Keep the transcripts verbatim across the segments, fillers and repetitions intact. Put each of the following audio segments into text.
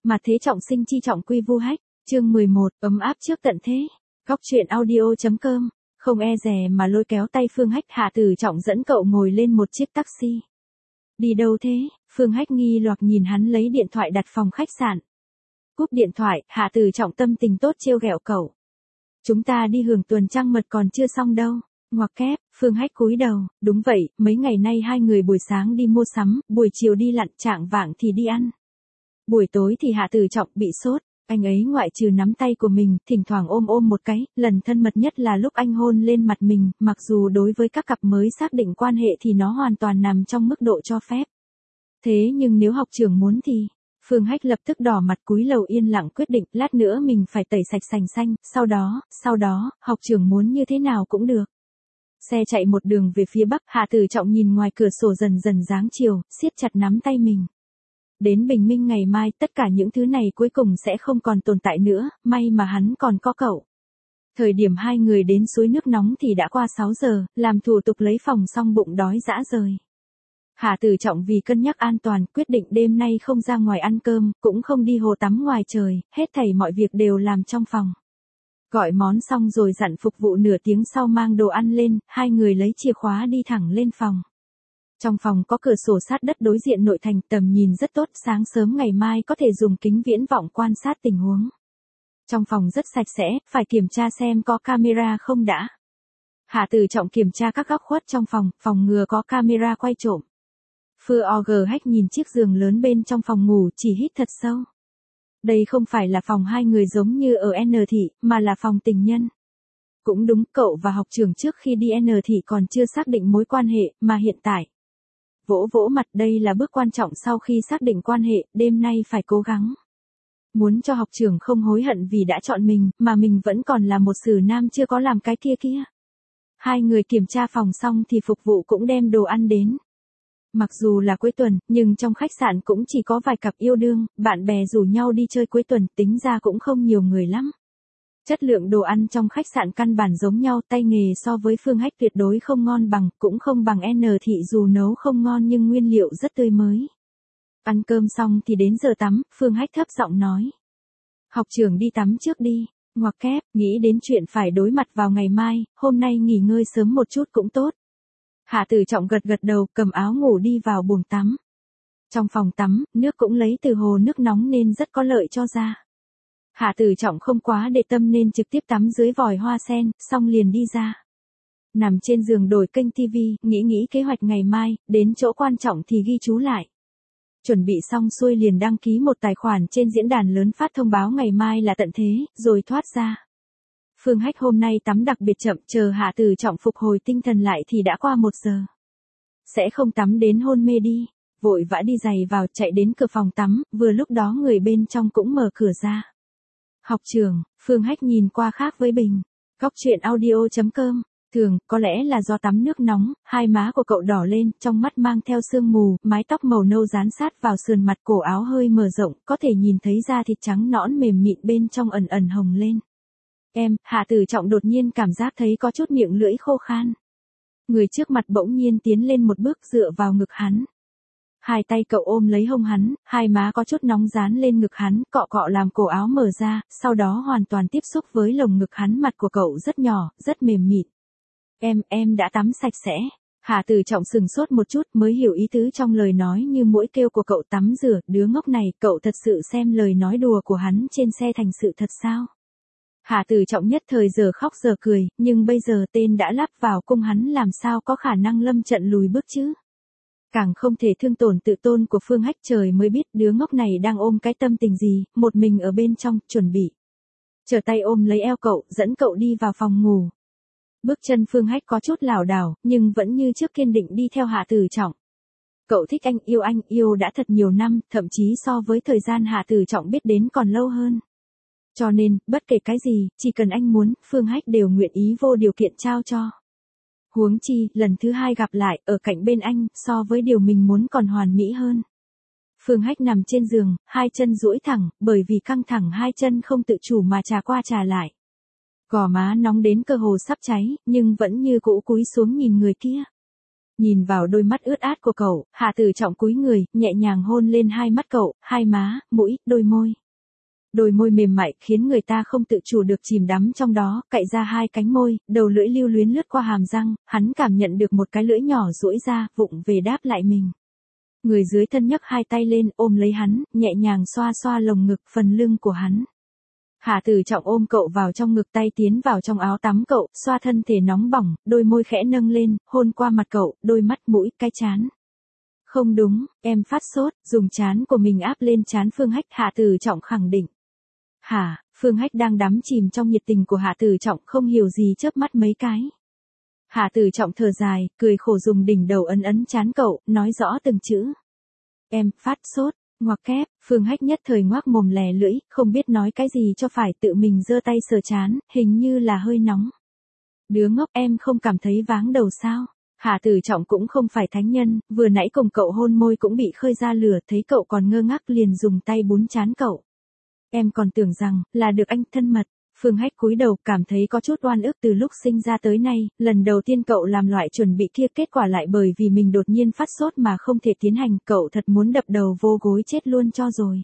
Mà thế trọng sinh chi trọng quy vu hách, chương mười một, ấm áp trước tận thế. Góc truyện audio chấm com, không e dè mà lôi kéo tay Phương Hách. Hạ Tử Trọng dẫn cậu ngồi lên một chiếc taxi. Đi đâu thế? Phương Hách nghi hoặc nhìn hắn lấy điện thoại đặt phòng khách sạn. Cúp điện thoại, Hạ Tử Trọng tâm tình tốt trêu ghẹo cậu. Chúng ta đi hưởng tuần trăng mật còn chưa xong đâu. Ngoặc kép, Phương Hách cúi đầu, đúng vậy, mấy ngày nay hai người buổi sáng đi mua sắm, buổi chiều đi lặn, trạng vạng thì đi ăn. Buổi tối thì Hạ Tử Trọng bị sốt, anh ấy ngoại trừ nắm tay của mình, thỉnh thoảng ôm ôm một cái, lần thân mật nhất là lúc anh hôn lên mặt mình, mặc dù đối với các cặp mới xác định quan hệ thì nó hoàn toàn nằm trong mức độ cho phép. Thế nhưng nếu học trưởng muốn thì... Phương Hách lập tức đỏ mặt cúi lầu yên lặng quyết định, lát nữa mình phải tẩy sạch sành xanh, sau đó, sau đó, học trưởng muốn như thế nào cũng được. Xe chạy một đường về phía bắc, Hạ Tử Trọng nhìn ngoài cửa sổ dần dần giáng chiều, siết chặt nắm tay mình. Đến bình minh ngày mai, tất cả những thứ này cuối cùng sẽ không còn tồn tại nữa, may mà hắn còn có cậu. Thời điểm hai người đến suối nước nóng thì đã qua sáu giờ, làm thủ tục lấy phòng xong bụng đói dã rời. Hạ Tử Trọng vì cân nhắc an toàn, quyết định đêm nay không ra ngoài ăn cơm, cũng không đi hồ tắm ngoài trời, hết thảy mọi việc đều làm trong phòng. Gọi món xong rồi dặn phục vụ nửa tiếng sau mang đồ ăn lên, hai người lấy chìa khóa đi thẳng lên phòng. Trong phòng có cửa sổ sát đất đối diện nội thành, tầm nhìn rất tốt, sáng sớm ngày mai có thể dùng kính viễn vọng quan sát tình huống. Trong phòng rất sạch sẽ, phải kiểm tra xem có camera không đã. Hạ Tử Trọng kiểm tra các góc khuất trong phòng, phòng ngừa có camera quay trộm. Phương Hách nhìn chiếc giường lớn bên trong phòng ngủ, chỉ hít thật sâu. Đây không phải là phòng hai người giống như ở N thị, mà là phòng tình nhân. Cũng đúng, cậu và học trưởng trước khi đi N thị còn chưa xác định mối quan hệ, mà hiện tại. Vỗ vỗ mặt, đây là bước quan trọng sau khi xác định quan hệ, đêm nay phải cố gắng. Muốn cho học trưởng không hối hận vì đã chọn mình, mà mình vẫn còn là một xử nam chưa có làm cái kia kia. Hai người kiểm tra phòng xong thì phục vụ cũng đem đồ ăn đến. Mặc dù là cuối tuần, nhưng trong khách sạn cũng chỉ có vài cặp yêu đương, bạn bè rủ nhau đi chơi cuối tuần, tính ra cũng không nhiều người lắm. Chất lượng đồ ăn trong khách sạn căn bản giống nhau, tay nghề so với Phương Hách tuyệt đối không ngon bằng, cũng không bằng N thị dù nấu không ngon nhưng nguyên liệu rất tươi mới. Ăn cơm xong thì đến giờ tắm, Phương Hách thấp giọng nói. Học trưởng đi tắm trước đi, ngoặc kép, nghĩ đến chuyện phải đối mặt vào ngày mai, hôm nay nghỉ ngơi sớm một chút cũng tốt. Hạ Tử Trọng gật gật đầu, cầm áo ngủ đi vào buồng tắm. Trong phòng tắm, nước cũng lấy từ hồ nước nóng nên rất có lợi cho da. Hạ Tử Trọng không quá để tâm nên trực tiếp tắm dưới vòi hoa sen, xong liền đi ra. Nằm trên giường đổi kênh ti vi, nghĩ nghĩ kế hoạch ngày mai, đến chỗ quan trọng thì ghi chú lại. Chuẩn bị xong xuôi liền đăng ký một tài khoản trên diễn đàn lớn phát thông báo ngày mai là tận thế, rồi thoát ra. Phương Hách hôm nay tắm đặc biệt chậm, chờ Hạ Tử Trọng phục hồi tinh thần lại thì đã qua một giờ. Sẽ không tắm đến hôn mê đi, vội vã đi giày vào chạy đến cửa phòng tắm, vừa lúc đó người bên trong cũng mở cửa ra. Học trưởng, Phương Hách nhìn qua khác với bình. Góc truyện audio chấm com, thường, có lẽ là do tắm nước nóng, hai má của cậu đỏ lên, trong mắt mang theo sương mù, mái tóc màu nâu dán sát vào sườn mặt, cổ áo hơi mở rộng, có thể nhìn thấy da thịt trắng nõn mềm mịn bên trong ẩn ẩn hồng lên. Em, Hạ Tử Trọng đột nhiên cảm giác thấy có chút miệng lưỡi khô khan. Người trước mặt bỗng nhiên tiến lên một bước dựa vào ngực hắn. Hai tay cậu ôm lấy hông hắn, hai má có chút nóng dán lên ngực hắn, cọ cọ làm cổ áo mở ra, sau đó hoàn toàn tiếp xúc với lồng ngực hắn. Mặt của cậu rất nhỏ, rất mềm mịn. Em, em đã tắm sạch sẽ. Hạ Tử Trọng sừng sốt một chút mới hiểu ý tứ trong lời nói như mũi kêu của cậu, tắm rửa, đứa ngốc này, cậu thật sự xem lời nói đùa của hắn trên xe thành sự thật sao? Hạ Tử Trọng nhất thời giờ khóc giờ cười, nhưng bây giờ tên đã lắp vào cung hắn làm sao có khả năng lâm trận lùi bước chứ? Càng không thể thương tổn tự tôn của Phương Hách, trời mới biết đứa ngốc này đang ôm cái tâm tình gì, một mình ở bên trong, chuẩn bị. Trở tay ôm lấy eo cậu, dẫn cậu đi vào phòng ngủ. Bước chân Phương Hách có chút lảo đảo, nhưng vẫn như trước kiên định đi theo Hạ Tử Trọng. Cậu thích anh, yêu anh, yêu đã thật nhiều năm, thậm chí so với thời gian Hạ Tử Trọng biết đến còn lâu hơn. Cho nên, bất kể cái gì, chỉ cần anh muốn, Phương Hách đều nguyện ý vô điều kiện trao cho. Huống chi, lần thứ hai gặp lại, ở cạnh bên anh, so với điều mình muốn còn hoàn mỹ hơn. Phương Hách nằm trên giường, hai chân duỗi thẳng, bởi vì căng thẳng hai chân không tự chủ mà trà qua trà lại. Gò má nóng đến cơ hồ sắp cháy, nhưng vẫn như cũ cúi xuống nhìn người kia. Nhìn vào đôi mắt ướt át của cậu, Hạ Tử Trọng cúi người, nhẹ nhàng hôn lên hai mắt cậu, hai má, mũi, đôi môi. Đôi môi mềm mại khiến người ta không tự chủ được chìm đắm trong đó, cạy ra hai cánh môi, đầu lưỡi lưu luyến lướt qua hàm răng, hắn cảm nhận được một cái lưỡi nhỏ duỗi ra, vụng về đáp lại mình. Người dưới thân nhấc hai tay lên, ôm lấy hắn, nhẹ nhàng xoa xoa lồng ngực, phần lưng của hắn. Hạ Tử Trọng ôm cậu vào trong ngực, tay tiến vào trong áo tắm cậu, xoa thân thể nóng bỏng, đôi môi khẽ nâng lên, hôn qua mặt cậu, đôi mắt, mũi, cái trán. Không đúng, em phát sốt, dùng trán của mình áp lên trán Phương Hách, Hạ Tử Trọng khẳng định. Hả, Phương Hách đang đắm chìm trong nhiệt tình của Hạ Tử Trọng, không hiểu gì chớp mắt mấy cái. Hạ Tử Trọng thở dài, cười khổ dùng đỉnh đầu ấn ấn trán cậu, nói rõ từng chữ. Em, phát sốt, ngoặc kép, Phương Hách nhất thời ngoác mồm lè lưỡi, không biết nói cái gì cho phải, tự mình giơ tay sờ trán, hình như là hơi nóng. Đứa ngốc, em không cảm thấy váng đầu sao? Hạ Tử Trọng cũng không phải thánh nhân, vừa nãy cùng cậu hôn môi cũng bị khơi ra lửa, thấy cậu còn ngơ ngác liền dùng tay bún trán cậu. Em còn tưởng rằng, là được anh thân mật. Phương Hách cúi đầu, cảm thấy có chút oan ức từ lúc sinh ra tới nay, lần đầu tiên cậu làm loại chuẩn bị kia, kết quả lại bởi vì mình đột nhiên phát sốt mà không thể tiến hành, cậu thật muốn đập đầu vô gối chết luôn cho rồi.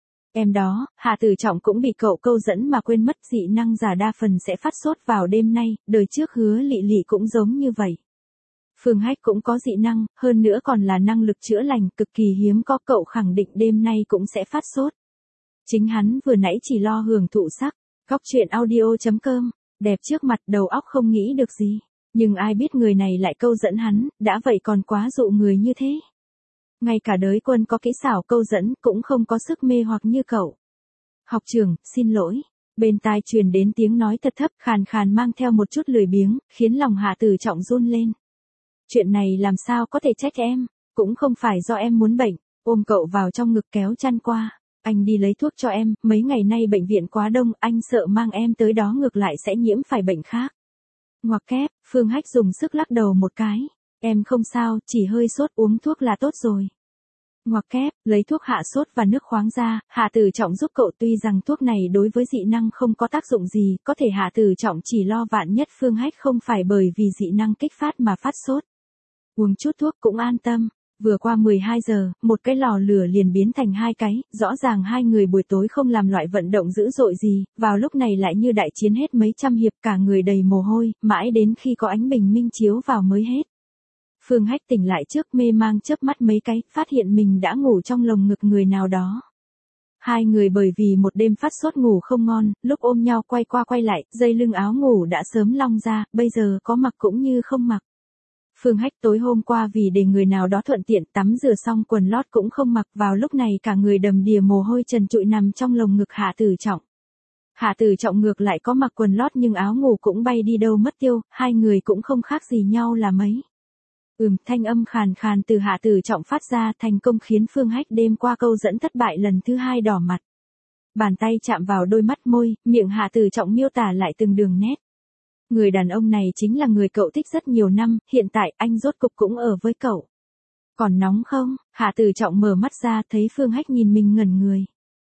Em đó, Hạ Tử Trọng cũng bị cậu câu dẫn mà quên mất, dị năng giả đa phần sẽ phát sốt vào đêm nay, đời trước Hứa Lị Lị cũng giống như vậy. Phương Hách cũng có dị năng, hơn nữa còn là năng lực chữa lành, cực kỳ hiếm có, cậu khẳng định đêm nay cũng sẽ phát sốt. Chính hắn vừa nãy chỉ lo hưởng thụ sắc. Góc truyện audio chấm com, đẹp trước mặt, đầu óc không nghĩ được gì. Nhưng ai biết người này lại câu dẫn hắn, đã vậy còn quá dụ người như thế. Ngay cả đới quân có kỹ xảo câu dẫn, cũng không có sức mê hoặc như cậu. Học trưởng, xin lỗi. Bên tai truyền đến tiếng nói thật thấp, khàn khàn mang theo một chút lười biếng, khiến lòng Hạ Tử Trọng run lên. Chuyện này làm sao có thể trách em, cũng không phải do em muốn bệnh, ôm cậu vào trong ngực kéo chăn qua. Anh đi lấy thuốc cho em, mấy ngày nay bệnh viện quá đông, anh sợ mang em tới đó ngược lại sẽ nhiễm phải bệnh khác. Ngoặc kép, Phương Hách dùng sức lắc đầu một cái. Em không sao, chỉ hơi sốt, uống thuốc là tốt rồi. Ngoặc kép, lấy thuốc hạ sốt và nước khoáng ra, Hạ Tử Trọng giúp cậu, tuy rằng thuốc này đối với dị năng không có tác dụng gì, có thể Hạ Tử Trọng chỉ lo vạn nhất Phương Hách không phải bởi vì dị năng kích phát mà phát sốt. Uống chút thuốc cũng an tâm. Vừa qua mười hai giờ, một cái lò lửa liền biến thành hai cái, rõ ràng hai người buổi tối không làm loại vận động dữ dội gì, vào lúc này lại như đại chiến hết mấy trăm hiệp, cả người đầy mồ hôi, mãi đến khi có ánh bình minh chiếu vào mới hết. Phương Hách tỉnh lại trước, mê mang chớp mắt mấy cái, phát hiện mình đã ngủ trong lồng ngực người nào đó. Hai người bởi vì một đêm phát sốt ngủ không ngon, lúc ôm nhau quay qua quay lại, dây lưng áo ngủ đã sớm long ra, bây giờ có mặc cũng như không mặc. Phương Hách tối hôm qua vì để người nào đó thuận tiện tắm rửa xong quần lót cũng không mặc, vào lúc này cả người đầm đìa mồ hôi trần trụi nằm trong lồng ngực Hạ Tử Trọng. Hạ Tử Trọng ngược lại có mặc quần lót nhưng áo ngủ cũng bay đi đâu mất tiêu, hai người cũng không khác gì nhau là mấy. Ừm, thanh âm khàn khàn từ Hạ Tử Trọng phát ra, thành công khiến Phương Hách đêm qua câu dẫn thất bại lần thứ hai đỏ mặt. Bàn tay chạm vào đôi mắt môi, miệng Hạ Tử Trọng miêu tả lại từng đường nét. Người đàn ông này chính là người cậu thích rất nhiều năm, hiện tại anh rốt cục cũng ở với cậu. Còn nóng không? Hạ Tử Trọng mở mắt ra, thấy Phương Hách nhìn mình ngẩn người.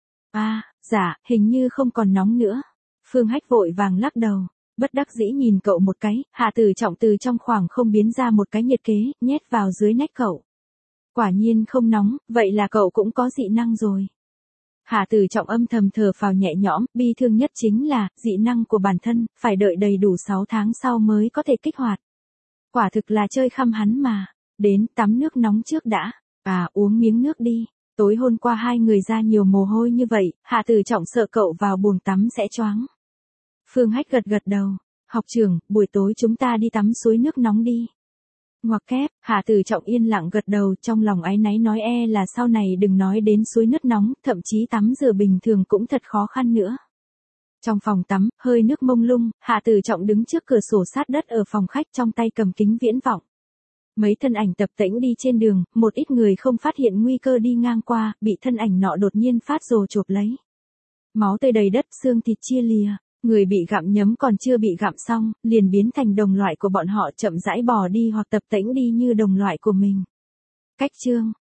À, dạ, hình như không còn nóng nữa. Phương Hách vội vàng lắc đầu, bất đắc dĩ nhìn cậu một cái, Hạ Tử Trọng từ trong khoảng không biến ra một cái nhiệt kế, nhét vào dưới nách cậu. Quả nhiên không nóng, vậy là cậu cũng có dị năng rồi. Hạ Tử Trọng âm thầm thở phào nhẹ nhõm, bi thương nhất chính là, dị năng của bản thân, phải đợi đầy đủ sáu tháng sau mới có thể kích hoạt. Quả thực là chơi khăm hắn mà. Đến, tắm nước nóng trước đã. À, uống miếng nước đi. Tối hôm qua hai người ra nhiều mồ hôi như vậy, Hạ Tử Trọng sợ cậu vào bồn tắm sẽ choáng. Phương Hách gật gật đầu. Học trưởng, buổi tối chúng ta đi tắm suối nước nóng đi. Ngoặc kép, Hạ Tử Trọng yên lặng gật đầu, trong lòng áy náy nói e là sau này đừng nói đến suối nước nóng, thậm chí tắm rửa bình thường cũng thật khó khăn nữa. Trong phòng tắm, hơi nước mông lung, Hạ Tử Trọng đứng trước cửa sổ sát đất ở phòng khách, trong tay cầm kính viễn vọng. Mấy thân ảnh tập tễnh đi trên đường, một ít người không phát hiện nguy cơ đi ngang qua, bị thân ảnh nọ đột nhiên phát rồ chộp lấy. Máu tươi đầy đất, xương thịt chia lìa. Người bị gặm nhấm còn chưa bị gặm xong, liền biến thành đồng loại của bọn họ, chậm rãi bỏ đi hoặc tập tễnh đi như đồng loại của mình. Cách chương